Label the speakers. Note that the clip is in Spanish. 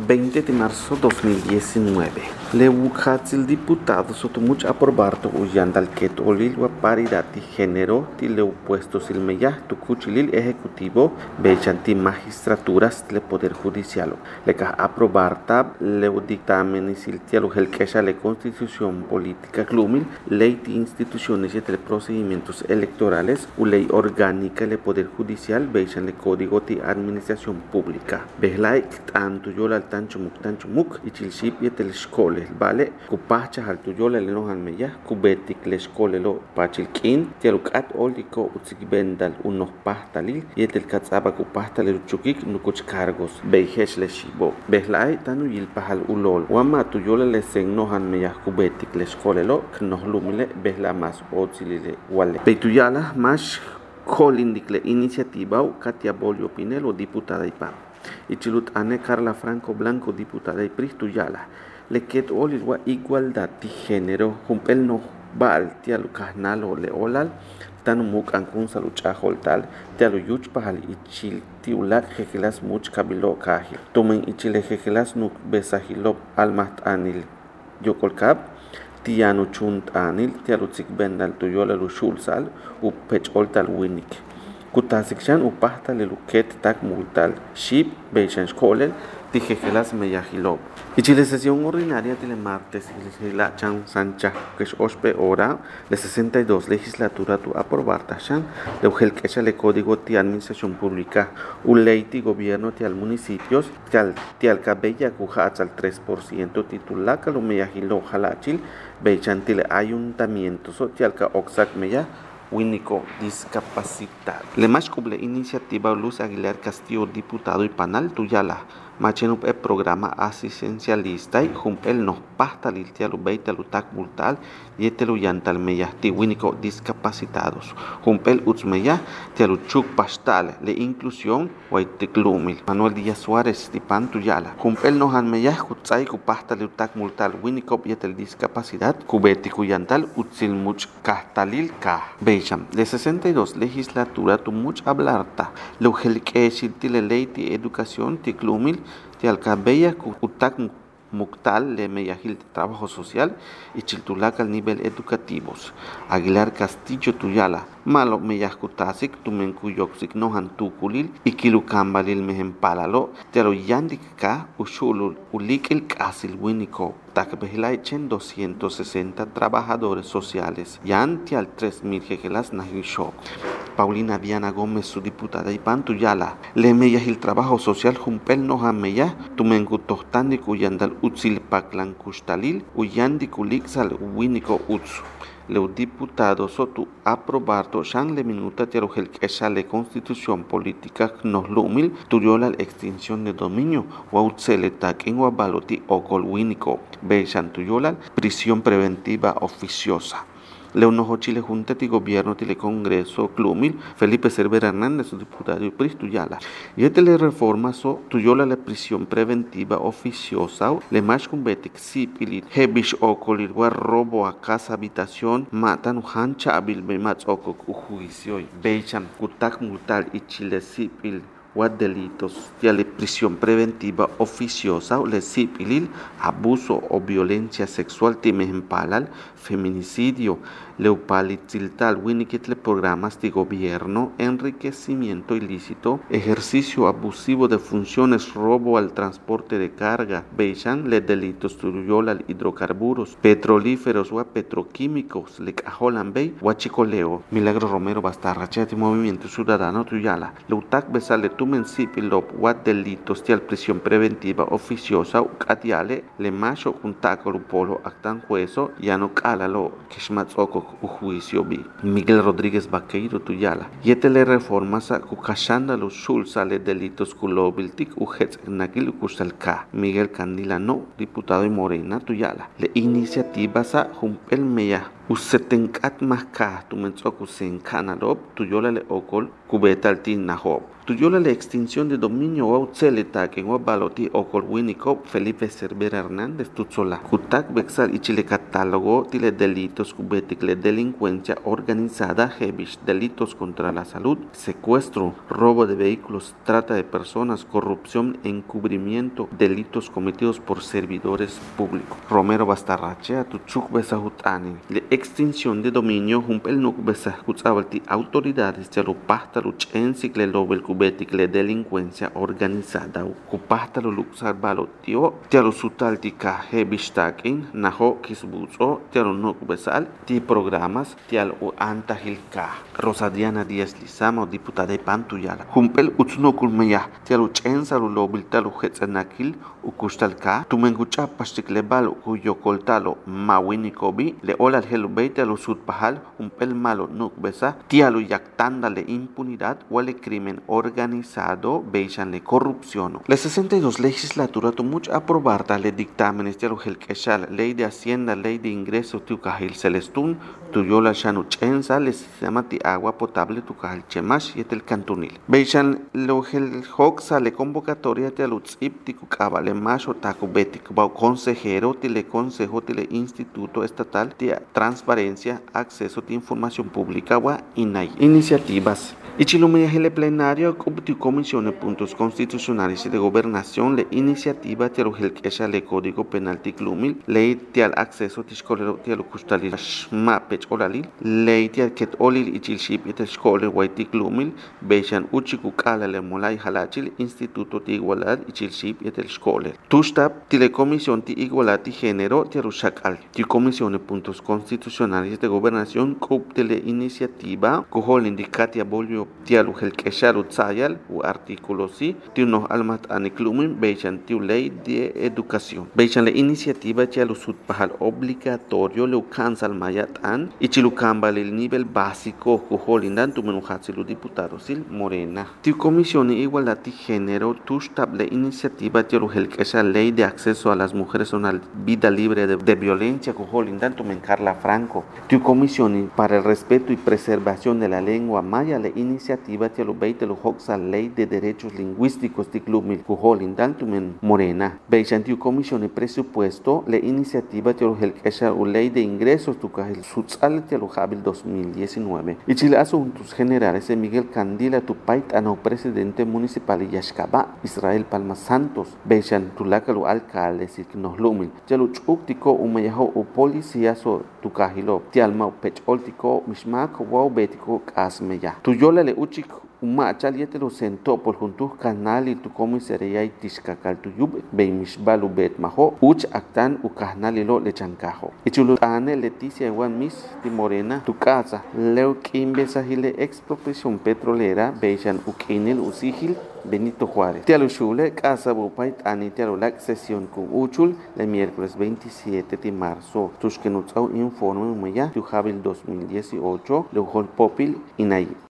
Speaker 1: 20 de marzo 2019. Leucatzil diputado Sotomuch aprobarto uyandal ket olilwa paridad de género tile puestos ilmeyah tucuchilil ejecutivo bechanti magistraturas le poder judicial. Leca aprobarta leu dictamen isiltialo helkesha le constitución política clumil ley de instituciones y de procedimientos electorales u ley orgánica le poder judicial bechan le código de administración pública. Behlai tanto yo al tancho muk y chilship y tel escole vale kupacha al tuyo le no almeya kubetik le escole lo pachilkin tialukat oliko utzibendal unos pastalil y tel katzaba kupastal chukik nukuch cargos beihesh le shibo behlai tanu yil pahal ulol wama tuyo le sen no almeya kubetik le escole lo nos lumile behla más otzilile wale beituyala más colindicle iniciativa Katia Bolio Pinelo diputada y pan y chilut ane Carla Franco Blanco diputada y pristuyala le ket olilwa igualdad de género jumpel no bal tialu kahnalo le olal tanu muk ankun salucha holtal tialu yuch pahal ichil tiulak jejelas much kabilo kahil tumen ichile jejelas nuk besahilo almat anil yokolkab tianu chunt anil tialutsik bendal tuyola lushulsal u pecholtal winik kutasikshan u pahtal luket tak multal ship beishan skolel tijejelas meyahilo y chile sesión ordinaria del martes y la chan sancha que es ospe hora de 62 legislatura tu aprobar tashan de ugel que le código de administración pública u ley de gobierno de al municipios de al cabella cujats al 3% titulaca lo meyahilo halachil beichantil ayuntamiento social ka oxac meya único discapacitado. Le más cubre iniciativa Luz Aguilar Castillo, diputado y panal tuyala. Machenup el programa asistencialista y jumpel nos pasta liltialu beita lutak multal y etelu yantal meya ti único discapacitados. Jumpel utzmeya tialu chuk pastal le inclusión huayteklumil. Manuel Díaz Suárez tipan tuyala. Jumpel nos han meya kutzai ku pasta lutak multal único yetel discapacidad kubeti kuyantal utzil much kastalil ka. Bejam de 62 legislatura tu much hablarta. Lo helke siltile ley de educación tiklumil de alcabella kutak muktal le meyahil de trabajo social y chiltulac al nivel educativos. Aguilar Castillo tuyala malo meyahkutasik tumenkuyok nohan tukulil y kilukambalil mehempalalo te lo yandika ushulul ulikil kasil winiko takbehilaichen 260 trabajadores sociales yanti al 3000 jejelas nahishok. Paulina Diana Gómez, su diputada y pantuyala, le meyahil trabajo social jumpel nohan meya tumenkutostandi kuyandal utzil paklan kustalil uyandi kulixal winiko utsu. Los diputados sotu aprobarto shan le minuta terogel que le constitución política nos lumil tuyola la extinción de dominio o utzeletak en wabaloti o colwinico beishan tuyola prisión preventiva oficiosa. Leonojo Chile Junta de Gobierno de Congreso Clumil, Felipe Cervera Hernández, su diputado y pristuyala. Y este le reforma so tuyola la prisión preventiva oficiosa, le más cumbetic sipilit, hebish o colirwa robo a casa habitación, matan hancha abil bemats o juicio, beichan, kutak multal y chile sipil. What delitos de la prisión preventiva oficiosa, le sipilil, abuso o violencia sexual, timejempalal, feminicidio, leupalitiltal, winiquitle programas de gobierno, enriquecimiento ilícito, ejercicio abusivo de funciones, robo al transporte de carga, beichan, le delitos tuyola hidrocarburos, petrolíferos o petroquímicos, le cajolan bey, huachicoleo, Milagro Romero Bastarrachete, Movimiento Ciudadano tuyala, leutac besale tumen sipilop, what delitos de prisión preventiva oficiosa, catiale, le macho juntaco polo actan juezo, ya no calalo, kishmatzoko juicio bi. Miguel Rodríguez Baqueiro tuyala. Yete le reformas a kukashanda los shulsa le delitos kulobiltik ujets nakil kusalka. Miguel Candila no, diputado y Morena tuyala. Le iniciativas a jumpel meya usetenkat mahka tu mentzok usen kanalop tu yola le okol kubetaltin nahob. Tu yola la extinción de dominio o utzeleta que en baloti okol winikop Felipe Cervera Hernández tutsola. Kutak bexal ichile catálogo tile delitos kubetikle delincuencia organizada hebish delitos contra la salud, secuestro, robo de vehículos, trata de personas, corrupción, encubrimiento, delitos cometidos por servidores públicos. Romero Bastarrachea tu chuk besahutani. La extinción de dominio humpel nuk besahutzabelti autoridades te lo pasta luchensikle lobel kubetikle delincuencia organizada kupahta lo luksar balotio te lo sutaltika hebishtakin naho kisbuzo te lo nuk besal ti programas te lo antahilka Rosadiana Díaz Lizama diputada de Pantuyala humpel utsnokul meya te lo chensa lo lobil te lo hetsanakil ukustalka tumengucha pastikle bal kuyo koltalo mawinikobi le olal helubete lo sutpahal humpel malo nuk besa te lo yaktanda le impunidad o el crimen organizado beisan le corrupción. La 62 legislatura tomó aprobar tales dictámenes de lo helkeshal ley de hacienda, ley de ingresos tu kahil celestun tu yola shanu chensa le sistema de agua potable tu kahil chemash y el cantunil. Beisan lo hel hoxa le convocatoria te alutzip ti kukaba le macho taku betik bau consejero tile consejo tile instituto estatal de transparencia acceso de información pública wa inay iniciativas. Ichilumeyahele plenario cubti comisiones puntos constitucionales y de gobernación le iniciativa tiarujel kesha le código penal tiklumil ley tial acceso tiscolero tial custalil ma pech olalil ley tial ket olil ichilship et escole white tiklumil beishan uchikukala le molay halachil instituto de igualdad ichilship et escole tustab tile comisión ti igualdad y género tiarushakal ti comisiones puntos constitucionales de gobernación cubti le iniciativa cohol indicatia bolio tialu helkesharu tsayal u artículo si tiuno almat aniklumin beishan tiu ley de educación beishan la iniciativa tialu sutpahal obligatorio le cansal mayatan y chilukambal el nivel básico kuholindan tu menuhatsilu diputados sil Morena tiu comisión de igualdad y género tushtab la iniciativa tialu helkeshal ley de acceso a las mujeres a una vida libre de violencia kuholindan tu Carla Franco tiu comisión para el respeto y preservación de la lengua maya la iniciativa tialu beite lo hoxa ley de derechos lingüísticos tiklumil kuholindan tumen Morena beishan tiu comisión de presupuesto la iniciativa tialu helkesha u ley de ingresos tu kahil sutsal tialu habil 2019 y chile asuntos generales de Miguel Candila tu pait ano presidente municipal Yashkaba Israel Palma Santos beishan tu lakalu alcalde siknohlumil tialu chuktiko umayaho u policía so tu kahilo tialma pech oltiko mishmak wow betiko kasmeya tu yola le uchik uma chaliete lo sentó por juntos canal y tu comisaría y tishkakal tu yub be mishbalu bet maho uch aktan u canal y lo le chancajo y chulo ane Leticia Juan Miss de Morena tu casa leo kimbe sahile expropiación petrolera beishan ukinel usigil Benito Juárez. Tialu Shule, Casa Bupait, Ani Tialu la sesión con Uchul, el miércoles 27 de marzo. Tuskenutzau informe Maya, tu Jabil 2018, Lujol Popil, Inay.